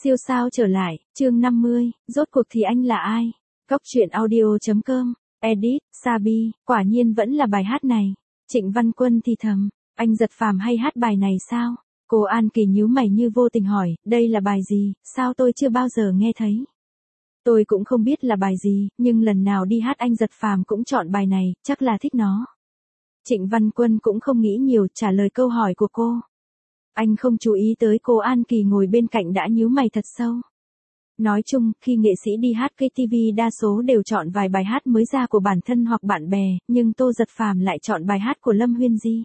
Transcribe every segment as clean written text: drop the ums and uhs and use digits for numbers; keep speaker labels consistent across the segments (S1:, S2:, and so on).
S1: Siêu sao trở lại, chương 50, rốt cuộc thì anh là ai? Góc truyện audio.com, edit, Sabi, quả nhiên vẫn là bài hát này. Trịnh Văn Quân thì thầm, anh Giật Phàm hay hát bài này sao? Cô An Kỳ nhíu mày như vô tình hỏi, đây là bài gì, sao tôi chưa bao giờ nghe thấy? Tôi cũng không biết là bài gì, nhưng lần nào đi hát anh Giật Phàm cũng chọn bài này, chắc là thích nó. Trịnh Văn Quân cũng không nghĩ nhiều trả lời câu hỏi của cô. Anh không chú ý tới cô An Kỳ ngồi bên cạnh đã nhíu mày thật sâu. Nói chung, khi nghệ sĩ đi hát KTV đa số đều chọn vài bài hát mới ra của bản thân hoặc bạn bè, nhưng Tô Giật Phàm lại chọn bài hát của Lâm Huyên Di.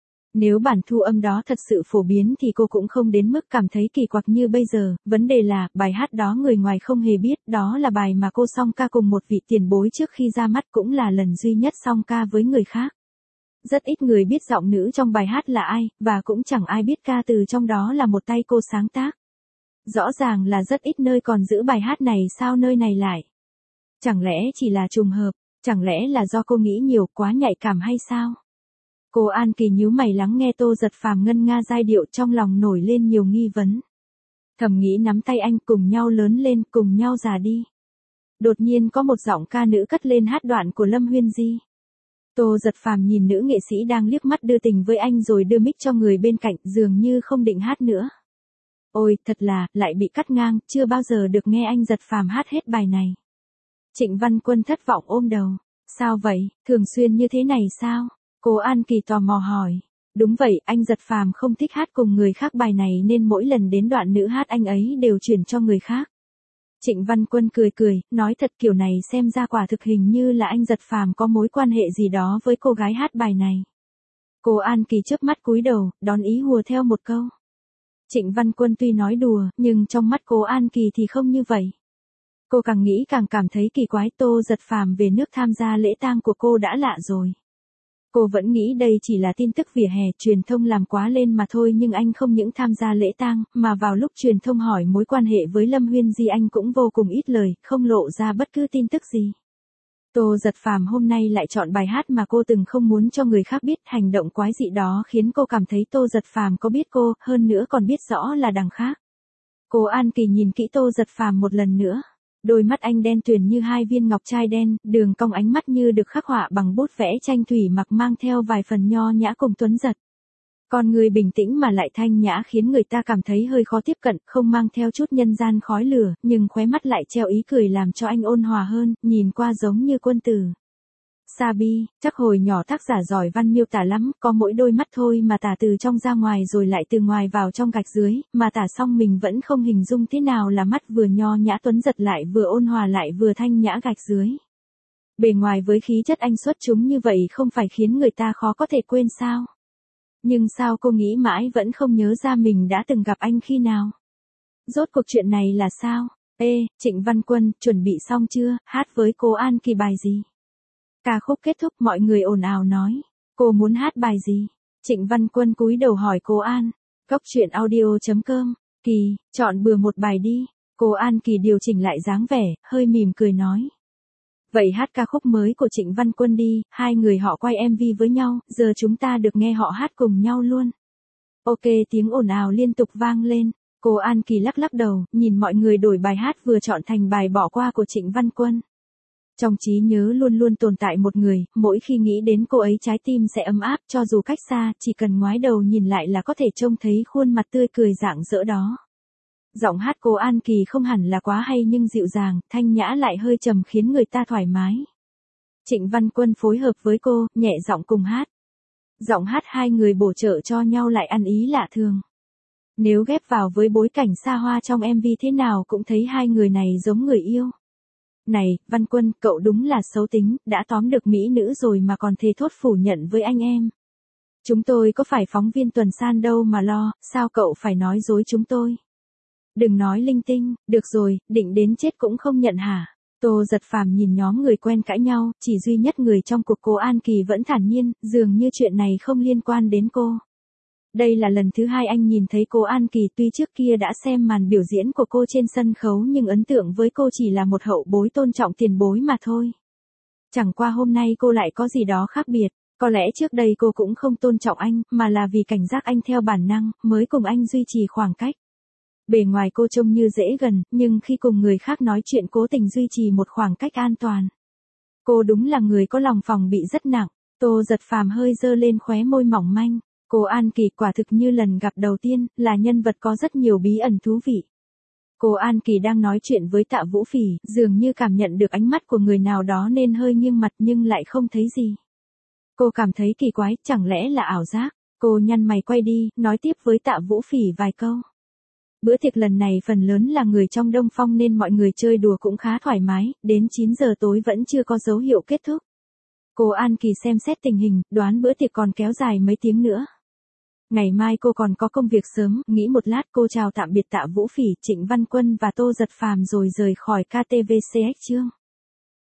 S1: Nếu bản thu âm đó thật sự phổ biến thì cô cũng không đến mức cảm thấy kỳ quặc như bây giờ, vấn đề là, bài hát đó người ngoài không hề biết, đó là bài mà cô song ca cùng một vị tiền bối trước khi ra mắt, cũng là lần duy nhất song ca với người khác. Rất ít người biết giọng nữ trong bài hát là ai, và cũng chẳng ai biết ca từ trong đó là một tay cô sáng tác. Rõ ràng là rất ít nơi còn giữ bài hát này, sao nơi này lại? Chẳng lẽ chỉ là trùng hợp, chẳng lẽ là do cô nghĩ nhiều quá nhạy cảm hay sao? Cô An Kỳ nhíu mày lắng nghe Tô Giật Phàm ngân nga giai điệu, trong lòng nổi lên nhiều nghi vấn. Thầm nghĩ nắm tay anh cùng nhau lớn lên, cùng nhau già đi. Đột nhiên có một giọng ca nữ cất lên hát đoạn của Lâm Huyên Di. Tô Giật Phàm nhìn nữ nghệ sĩ đang liếc mắt đưa tình với anh rồi đưa mic cho người bên cạnh, dường như không định hát nữa. Ôi, thật là, lại bị cắt ngang, chưa bao giờ được nghe anh Giật Phàm hát hết bài này. Trịnh Văn Quân thất vọng ôm đầu. Sao vậy, thường xuyên như thế này sao? Cô An Kỳ tò mò hỏi. Đúng vậy, anh Giật Phàm không thích hát cùng người khác bài này nên mỗi lần đến đoạn nữ hát anh ấy đều chuyển cho người khác. Trịnh Văn Quân cười cười, nói thật kiểu này xem ra quả thực hình như là anh Giật Phàm có mối quan hệ gì đó với cô gái hát bài này. Cô An Kỳ chớp mắt cúi đầu, đón ý hùa theo một câu. Trịnh Văn Quân tuy nói đùa, nhưng trong mắt cô An Kỳ thì không như vậy. Cô càng nghĩ càng cảm thấy kỳ quái, Tô Giật Phàm về nước tham gia lễ tang của cô đã lạ rồi. Cô vẫn nghĩ đây chỉ là tin tức vỉa hè, truyền thông làm quá lên mà thôi, nhưng anh không những tham gia lễ tang, mà vào lúc truyền thông hỏi mối quan hệ với Lâm Huyên Di anh cũng vô cùng ít lời, không lộ ra bất cứ tin tức gì. Tô Giật Phàm hôm nay lại chọn bài hát mà cô từng không muốn cho người khác biết, hành động quái dị đó khiến cô cảm thấy Tô Giật Phàm có biết cô, hơn nữa còn biết rõ là đằng khác. Cô An Kỳ nhìn kỹ Tô Giật Phàm một lần nữa. Đôi mắt anh đen tuyền như hai viên ngọc trai đen, đường cong ánh mắt như được khắc họa bằng bút vẽ tranh thủy mặc, mang theo vài phần nho nhã cùng tuấn giật. Con người bình tĩnh mà lại thanh nhã khiến người ta cảm thấy hơi khó tiếp cận, không mang theo chút nhân gian khói lửa, nhưng khóe mắt lại treo ý cười làm cho anh ôn hòa hơn, nhìn qua giống như quân tử. Sabi, chắc hồi nhỏ tác giả giỏi văn miêu tả lắm, có mỗi đôi mắt thôi mà tả từ trong ra ngoài rồi lại từ ngoài vào trong gạch dưới, mà tả xong mình vẫn không hình dung thế nào là mắt vừa nho nhã tuấn giật lại vừa ôn hòa lại vừa thanh nhã gạch dưới. Bề ngoài với khí chất anh xuất chúng như vậy không phải khiến người ta khó có thể quên sao? Nhưng sao cô nghĩ mãi vẫn không nhớ ra mình đã từng gặp anh khi nào? Rốt cuộc chuyện này là sao? Ê, Trịnh Văn Quân, chuẩn bị xong chưa, hát với cô An Kỳ bài gì? Ca khúc kết thúc mọi người ồn ào nói. Cô muốn hát bài gì? Trịnh Văn Quân cúi đầu hỏi cô An. Góc truyện audio.com. Kỳ, chọn bừa một bài đi. Cô An Kỳ điều chỉnh lại dáng vẻ, hơi mỉm cười nói. Vậy hát ca khúc mới của Trịnh Văn Quân đi, hai người họ quay MV với nhau, giờ chúng ta được nghe họ hát cùng nhau luôn. Ok, tiếng ồn ào liên tục vang lên. Cô An Kỳ lắc lắc đầu, nhìn mọi người đổi bài hát vừa chọn thành bài bỏ qua của Trịnh Văn Quân. Trong trí nhớ luôn luôn tồn tại một người, mỗi khi nghĩ đến cô ấy trái tim sẽ ấm áp, cho dù cách xa, chỉ cần ngoái đầu nhìn lại là có thể trông thấy khuôn mặt tươi cười rạng rỡ đó. Giọng hát cô An Kỳ không hẳn là quá hay nhưng dịu dàng, thanh nhã lại hơi trầm khiến người ta thoải mái. Trịnh Văn Quân phối hợp với cô, nhẹ giọng cùng hát. Giọng hát hai người bổ trợ cho nhau lại ăn ý lạ thường. Nếu ghép vào với bối cảnh xa hoa trong MV thế nào cũng thấy hai người này giống người yêu. Này, Văn Quân, cậu đúng là xấu tính, đã tóm được mỹ nữ rồi mà còn thề thốt phủ nhận với anh em. Chúng tôi có phải phóng viên tuần san đâu mà lo, sao cậu phải nói dối chúng tôi? Đừng nói linh tinh, được rồi, định đến chết cũng không nhận hả? Tô Giật Phàm nhìn nhóm người quen cãi nhau, chỉ duy nhất người trong cuộc cô An Kỳ vẫn thản nhiên, dường như chuyện này không liên quan đến cô. Đây là lần thứ hai anh nhìn thấy cô An Kỳ, tuy trước kia đã xem màn biểu diễn của cô trên sân khấu nhưng ấn tượng với cô chỉ là một hậu bối tôn trọng tiền bối mà thôi. Chẳng qua hôm nay cô lại có gì đó khác biệt, có lẽ trước đây cô cũng không tôn trọng anh, mà là vì cảnh giác anh theo bản năng, mới cùng anh duy trì khoảng cách. Bề ngoài cô trông như dễ gần, nhưng khi cùng người khác nói chuyện cố tình duy trì một khoảng cách an toàn. Cô đúng là người có lòng phòng bị rất nặng. Tô Giật Phàm hơi dơ lên khóe môi mỏng manh. Cô An Kỳ quả thực như lần gặp đầu tiên, là nhân vật có rất nhiều bí ẩn thú vị. Cô An Kỳ đang nói chuyện với Tạ Vũ Phỉ, dường như cảm nhận được ánh mắt của người nào đó nên hơi nghiêng mặt nhưng lại không thấy gì. Cô cảm thấy kỳ quái, chẳng lẽ là ảo giác. Cô nhăn mày quay đi, nói tiếp với Tạ Vũ Phỉ vài câu. Bữa tiệc lần này phần lớn là người trong Đông Phong nên mọi người chơi đùa cũng khá thoải mái, đến 9 giờ tối vẫn chưa có dấu hiệu kết thúc. Cô An Kỳ xem xét tình hình, đoán bữa tiệc còn kéo dài mấy tiếng nữa. Ngày mai cô còn có công việc sớm, nghĩ một lát cô chào tạm biệt Tạ Vũ Phỉ, Trịnh Văn Quân và Tô Giật Phàm rồi rời khỏi KTVCX chương.